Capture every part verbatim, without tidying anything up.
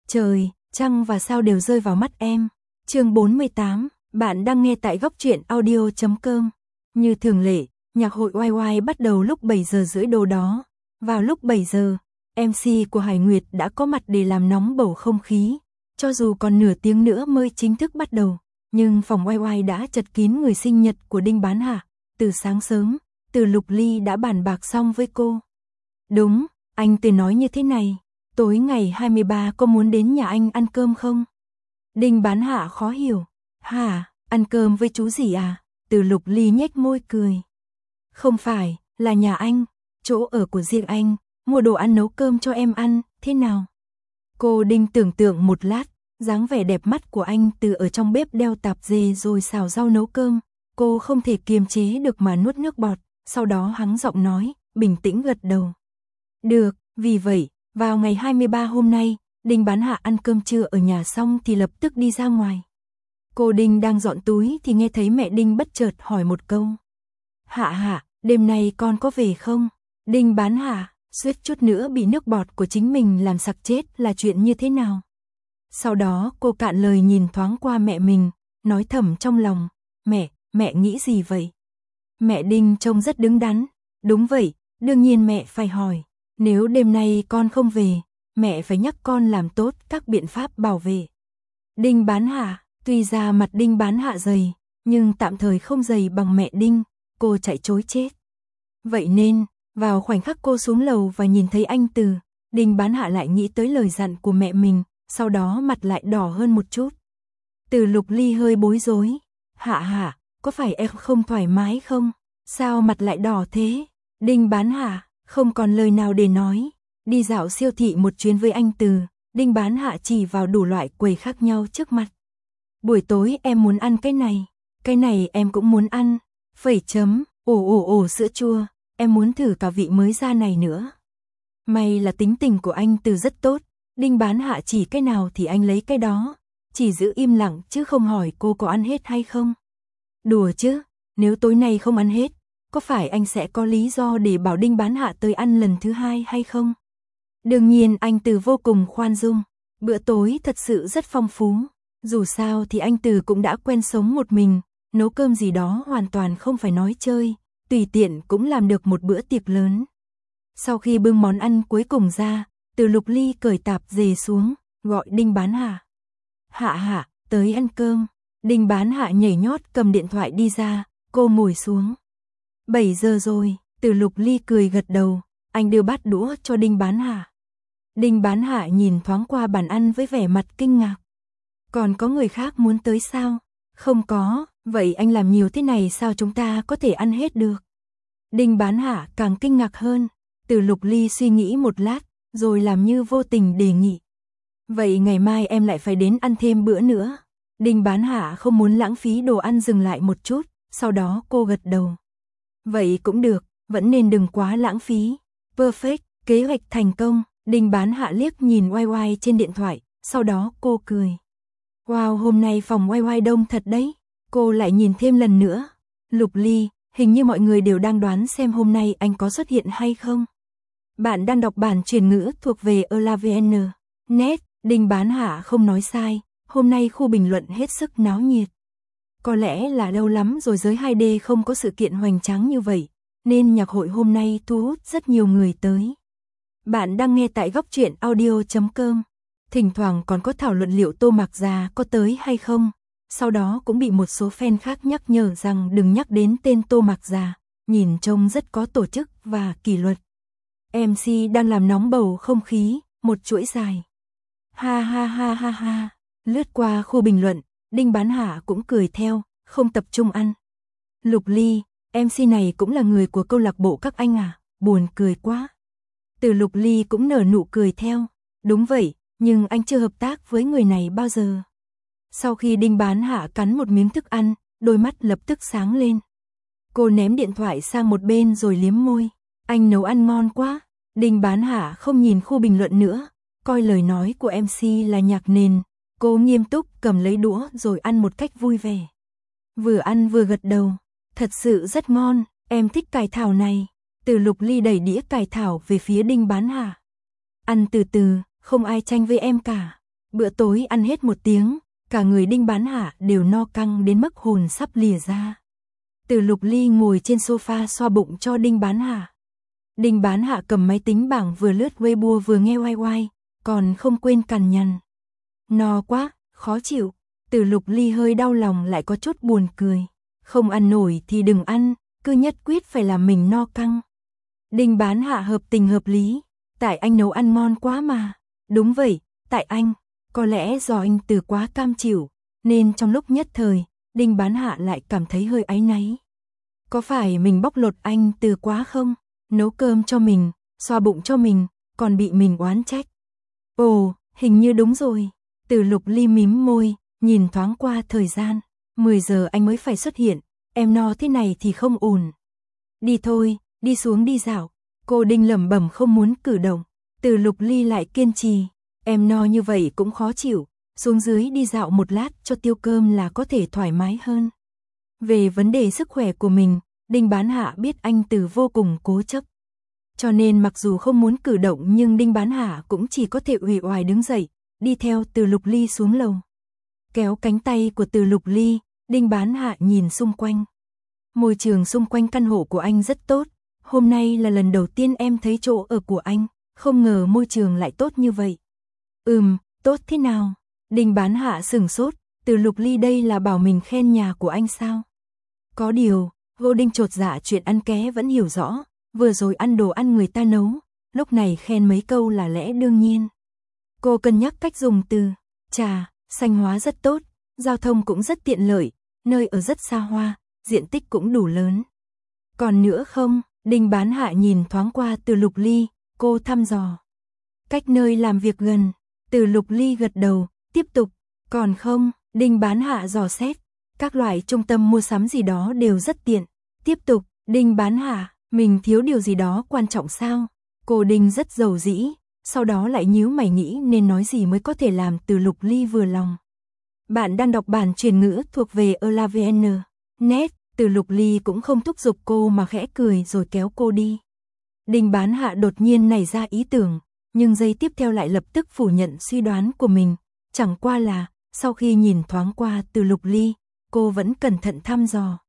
Trời, trăng và sao đều rơi vào mắt em. Chương bốn mươi tám, bạn đang nghe tại góc truyện audio chấm com. Như thường lệ, nhạc hội oai oai bắt đầu lúc bảy giờ rưỡi đồ đó. Vào lúc bảy giờ, em xê của Hải Nguyệt đã có mặt để làm nóng bầu không khí. Cho dù còn nửa tiếng nữa mới chính thức bắt đầu, nhưng phòng oai oai đã chật kín người sinh nhật của Đinh Bán Hạ. Từ sáng sớm, Từ Lục Ly đã bàn bạc xong với cô. Đúng, anh Từ nói như thế này, tối ngày hai mươi ba có muốn đến nhà anh ăn cơm không? Đinh Bán Hạ khó hiểu. Hả, ăn cơm với chú gì à? Từ Lục Ly nhếch môi cười. Không phải, là nhà anh, chỗ ở của riêng anh, mua đồ ăn nấu cơm cho em ăn, thế nào? Cô Đinh tưởng tượng một lát, dáng vẻ đẹp mắt của anh Từ ở trong bếp đeo tạp dề rồi xào rau nấu cơm. Cô không thể kiềm chế được mà nuốt nước bọt, sau đó hắng giọng nói, bình tĩnh gật đầu. Được, vì vậy, vào ngày hai mươi ba hôm nay, Đinh Bán Hạ ăn cơm trưa ở nhà xong thì lập tức đi ra ngoài. Cô Đinh đang dọn túi thì nghe thấy mẹ Đinh bất chợt hỏi một câu. Hạ Hạ, đêm nay con có về không? Đinh Bán Hạ, suýt chút nữa bị nước bọt của chính mình làm sặc chết là chuyện như thế nào? Sau đó cô cạn lời nhìn thoáng qua mẹ mình, nói thầm trong lòng, mẹ, mẹ nghĩ gì vậy? Mẹ Đinh trông rất đứng đắn, đúng vậy, đương nhiên mẹ phải hỏi, nếu đêm nay con không về, mẹ phải nhắc con làm tốt các biện pháp bảo vệ. Đinh Bán Hạ, tuy ra mặt Đinh Bán Hạ dày, nhưng tạm thời không dày bằng mẹ Đinh, cô chạy trối chết. Vậy nên, vào khoảnh khắc cô xuống lầu và nhìn thấy anh Từ, Đinh Bán Hạ lại nghĩ tới lời dặn của mẹ mình, sau đó mặt lại đỏ hơn một chút. Từ Lục Ly hơi bối rối, Hạ Hạ, có phải em không thoải mái không? Sao mặt lại đỏ thế? Đinh Bán Hạ, không còn lời nào để nói. Đi dạo siêu thị một chuyến với anh Từ, Đinh Bán Hạ chỉ vào đủ loại quầy khác nhau trước mặt. Buổi tối em muốn ăn cái này, cái này em cũng muốn ăn. Phẩy chấm, ồ ồ ồ sữa chua, em muốn thử cả vị mới ra này nữa. May là tính tình của anh Từ rất tốt, Đinh Bán Hạ chỉ cái nào thì anh lấy cái đó, chỉ giữ im lặng chứ không hỏi cô có ăn hết hay không. Đùa chứ, nếu tối nay không ăn hết, có phải anh sẽ có lý do để bảo Đinh Bán Hạ tới ăn lần thứ hai hay không? Đương nhiên anh Từ vô cùng khoan dung, bữa tối thật sự rất phong phú, dù sao thì anh Từ cũng đã quen sống một mình, nấu cơm gì đó hoàn toàn không phải nói chơi, tùy tiện cũng làm được một bữa tiệc lớn. Sau khi bưng món ăn cuối cùng ra, Từ Lục Ly cởi tạp dề xuống, gọi Đinh Bán Hạ. Hạ Hạ, tới ăn cơm. Đinh Bán Hạ nhảy nhót cầm điện thoại đi ra, cô ngồi xuống. bảy giờ rồi, Từ Lục Ly cười gật đầu, anh đưa bát đũa cho Đinh Bán Hạ. Đinh Bán Hạ nhìn thoáng qua bàn ăn với vẻ mặt kinh ngạc. Còn có người khác muốn tới sao? Không có, vậy anh làm nhiều thế này sao chúng ta có thể ăn hết được? Đinh Bán Hạ càng kinh ngạc hơn, Từ Lục Ly suy nghĩ một lát, rồi làm như vô tình đề nghị. Vậy ngày mai em lại phải đến ăn thêm bữa nữa. Đinh Bán Hạ không muốn lãng phí đồ ăn dừng lại một chút, sau đó cô gật đầu. Vậy cũng được, vẫn nên đừng quá lãng phí. Perfect, kế hoạch thành công. Đinh Bán Hạ liếc nhìn oai oai trên điện thoại, sau đó cô cười. Wow, hôm nay phòng oai oai đông thật đấy. Cô lại nhìn thêm lần nữa. Lục Ly, hình như mọi người đều đang đoán xem hôm nay anh có xuất hiện hay không. Bạn đang đọc bản chuyển ngữ thuộc về elavn chấm net. Đinh Bán Hạ không nói sai, hôm nay khu bình luận hết sức náo nhiệt. Có lẽ là lâu lắm rồi giới hai D không có sự kiện hoành tráng như vậy, nên nhạc hội hôm nay thu hút rất nhiều người tới. Bạn đang nghe tại góc truyện audio chấm com. Thỉnh thoảng còn có thảo luận liệu Tô Mạc Già có tới hay không. Sau đó cũng bị một số fan khác nhắc nhở rằng đừng nhắc đến tên Tô Mạc Già, nhìn trông rất có tổ chức và kỷ luật. em xê đang làm nóng bầu không khí, một chuỗi dài. Ha ha ha ha ha, lướt qua khu bình luận, Đinh Bán Hạ cũng cười theo, không tập trung ăn. Lục Ly, em xê này cũng là người của câu lạc bộ các anh à, buồn cười quá. Từ Lục Ly cũng nở nụ cười theo, đúng vậy, nhưng anh chưa hợp tác với người này bao giờ. Sau khi Đinh Bán Hạ cắn một miếng thức ăn, đôi mắt lập tức sáng lên. Cô ném điện thoại sang một bên rồi liếm môi, anh nấu ăn ngon quá. Đinh Bán Hạ không nhìn khu bình luận nữa, coi lời nói của em xê là nhạc nền, cô nghiêm túc cầm lấy đũa rồi ăn một cách vui vẻ. Vừa ăn vừa gật đầu, thật sự rất ngon, em thích cải thảo này. Từ Lục Ly đẩy đĩa cải thảo về phía Đinh Bán Hạ. Ăn từ từ, không ai tranh với em cả. Bữa tối ăn hết một tiếng, cả người Đinh Bán Hạ đều no căng đến mức hồn sắp lìa ra. Từ Lục Ly ngồi trên sofa xoa bụng cho Đinh Bán Hạ. Đinh Bán Hạ cầm máy tính bảng vừa lướt Weibo vừa nghe oai oai, còn không quên cằn nhằn. No quá, khó chịu. Từ Lục Ly hơi đau lòng lại có chút buồn cười. Không ăn nổi thì đừng ăn, cứ nhất quyết phải làm mình no căng. Đinh Bán Hạ hợp tình hợp lý. Tại anh nấu ăn ngon quá mà. Đúng vậy, tại anh. Có lẽ do anh Từ quá cam chịu, nên trong lúc nhất thời, Đinh Bán Hạ lại cảm thấy hơi áy náy. Có phải mình bóc lột anh Từ quá không? Nấu cơm cho mình, xoa bụng cho mình, còn bị mình oán trách. Ồ, hình như đúng rồi. Từ Lục Ly mím môi, nhìn thoáng qua thời gian. mười giờ anh mới phải xuất hiện, em no thế này thì không ổn. Đi thôi, đi xuống đi dạo. Cô Đinh lẩm bẩm không muốn cử động. Từ Lục Ly lại kiên trì. Em no như vậy cũng khó chịu, xuống dưới đi dạo một lát cho tiêu cơm là có thể thoải mái hơn. Về vấn đề sức khỏe của mình, Đinh Bán Hạ biết anh Từ vô cùng cố chấp. Cho nên mặc dù không muốn cử động nhưng Đinh Bán Hạ cũng chỉ có thể uể oải đứng dậy, đi theo Từ Lục Ly xuống lầu. Kéo cánh tay của Từ Lục Ly, Đinh Bán Hạ nhìn xung quanh. Môi trường xung quanh căn hộ của anh rất tốt, hôm nay là lần đầu tiên em thấy chỗ ở của anh, không ngờ môi trường lại tốt như vậy. Ừm, tốt thế nào? Đinh Bán Hạ sửng sốt, Từ Lục Ly đây là bảo mình khen nhà của anh sao? Có điều, Vô Đinh chột dạ chuyện ăn ké vẫn hiểu rõ, vừa rồi ăn đồ ăn người ta nấu, lúc này khen mấy câu là lẽ đương nhiên. Cô cân nhắc cách dùng từ, trà, xanh hóa rất tốt, giao thông cũng rất tiện lợi, nơi ở rất xa hoa, diện tích cũng đủ lớn. Còn nữa không? Đinh Bán Hạ nhìn thoáng qua Từ Lục Ly, cô thăm dò. Cách nơi làm việc gần, Từ Lục Ly gật đầu, tiếp tục, còn không? Đinh Bán Hạ dò xét, các loại trung tâm mua sắm gì đó đều rất tiện. Tiếp tục, Đinh Bán Hạ, mình thiếu điều gì đó quan trọng sao? Cô Đinh rất giàu dĩ, sau đó lại nhíu mày nghĩ nên nói gì mới có thể làm Từ Lục Ly vừa lòng. Bạn đang đọc bản truyền ngữ thuộc về elavn chấm net, Từ Lục Ly cũng không thúc giục cô mà khẽ cười rồi kéo cô đi. Đinh Bán Hạ đột nhiên nảy ra ý tưởng, nhưng giây tiếp theo lại lập tức phủ nhận suy đoán của mình, chẳng qua là, sau khi nhìn thoáng qua Từ Lục Ly, cô vẫn cẩn thận thăm dò.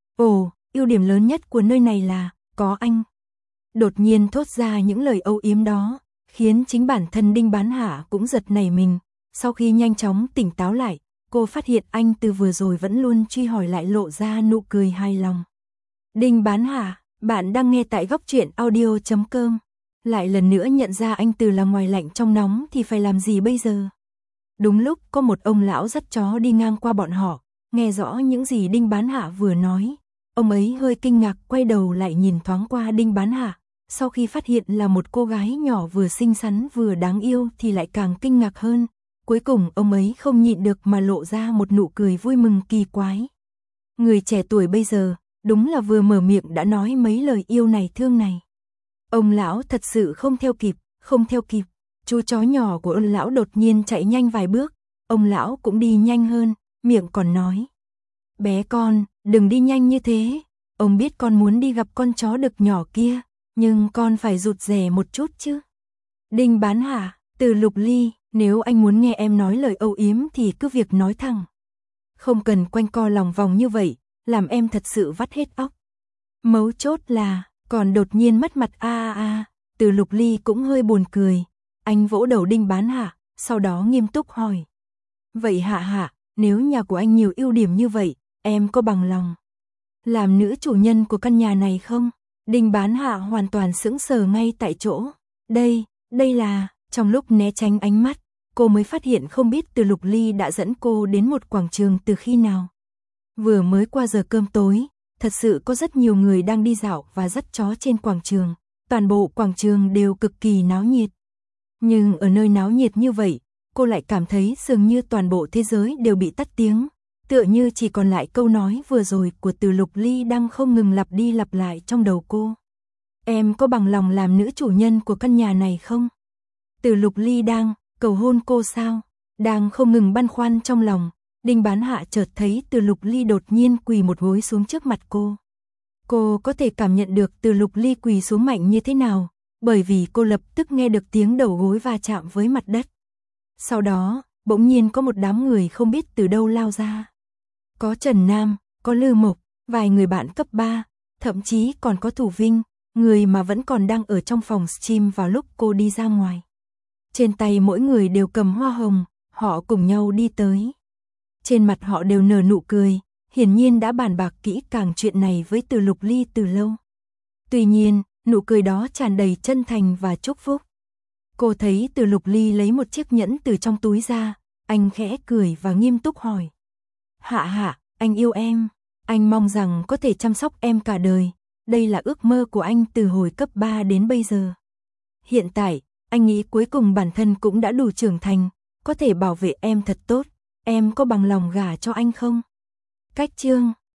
Ồ, ưu điểm lớn nhất của nơi này là, có anh. Đột nhiên thốt ra những lời âu yếm đó, khiến chính bản thân Đinh Bán Hạ cũng giật nảy mình, sau khi nhanh chóng tỉnh táo lại, cô phát hiện anh Từ vừa rồi vẫn luôn truy hỏi lại lộ ra nụ cười hài lòng. Đinh Bán Hạ, bạn đang nghe tại góc truyện audio chấm com. Lại lần nữa nhận ra anh Từ là ngoài lạnh trong nóng thì phải làm gì bây giờ? Đúng lúc có một ông lão dắt chó đi ngang qua bọn họ, nghe rõ những gì Đinh Bán Hạ vừa nói. Ông ấy hơi kinh ngạc quay đầu lại nhìn thoáng qua Đinh Bán Hạ, sau khi phát hiện là một cô gái nhỏ vừa xinh xắn vừa đáng yêu thì lại càng kinh ngạc hơn. Cuối cùng ông ấy không nhịn được mà lộ ra một nụ cười vui mừng kỳ quái. Người trẻ tuổi bây giờ, đúng là vừa mở miệng đã nói mấy lời yêu này thương này. Ông lão thật sự không theo kịp, không theo kịp. Chú chó nhỏ của ông lão đột nhiên chạy nhanh vài bước, ông lão cũng đi nhanh hơn, miệng còn nói. Bé con, đừng đi nhanh như thế, ông biết con muốn đi gặp con chó đực nhỏ kia, nhưng con phải rụt rè một chút chứ. Đinh Bán Hạ, Từ Lục Ly, nếu anh muốn nghe em nói lời âu yếm thì cứ việc nói thẳng. Không cần quanh co lòng vòng như vậy, làm em thật sự vắt hết óc. Mấu chốt là, còn đột nhiên mất mặt a a a, Từ Lục Ly cũng hơi buồn cười. Anh vỗ đầu Đinh Bán Hạ, sau đó nghiêm túc hỏi. Vậy Hạ Hạ, nếu nhà của anh nhiều ưu điểm như vậy, em có bằng lòng làm nữ chủ nhân của căn nhà này không? Đinh Bán Hạ hoàn toàn sững sờ ngay tại chỗ. Đây, đây là, trong lúc né tránh ánh mắt, cô mới phát hiện không biết Từ Lục Ly đã dẫn cô đến một quảng trường từ khi nào. Vừa mới qua giờ cơm tối, thật sự có rất nhiều người đang đi dạo và dắt chó trên quảng trường. Toàn bộ quảng trường đều cực kỳ náo nhiệt. Nhưng ở nơi náo nhiệt như vậy, cô lại cảm thấy dường như toàn bộ thế giới đều bị tắt tiếng, tựa như chỉ còn lại câu nói vừa rồi của Từ Lục Ly đang không ngừng lặp đi lặp lại trong đầu cô. Em có bằng lòng làm nữ chủ nhân của căn nhà này không? Từ Lục Ly đang cầu hôn cô sao? Đang không ngừng băn khoăn trong lòng, Đinh Bán Hạ chợt thấy Từ Lục Ly đột nhiên quỳ một gối xuống trước mặt cô. Cô có thể cảm nhận được Từ Lục Ly quỳ xuống mạnh như thế nào, bởi vì cô lập tức nghe được tiếng đầu gối va chạm với mặt đất. Sau đó, bỗng nhiên có một đám người không biết từ đâu lao ra. Có Trần Nam, có Lư Mộc, vài người bạn cấp ba, thậm chí còn có Thủ Vinh, người mà vẫn còn đang ở trong phòng stream vào lúc cô đi ra ngoài. Trên tay mỗi người đều cầm hoa hồng, họ cùng nhau đi tới. Trên mặt họ đều nở nụ cười, hiển nhiên đã bàn bạc kỹ càng chuyện này với Từ Lục Ly từ lâu. Tuy nhiên, nụ cười đó tràn đầy chân thành và chúc phúc. Cô thấy Từ Lục Ly lấy một chiếc nhẫn từ trong túi ra, anh khẽ cười và nghiêm túc hỏi. Hạ Hạ, anh yêu em, anh mong rằng có thể chăm sóc em cả đời, đây là ước mơ của anh từ hồi cấp ba đến bây giờ. Hiện tại, anh nghĩ cuối cùng bản thân cũng đã đủ trưởng thành, có thể bảo vệ em thật tốt, em có bằng lòng gả cho anh không? Cách chương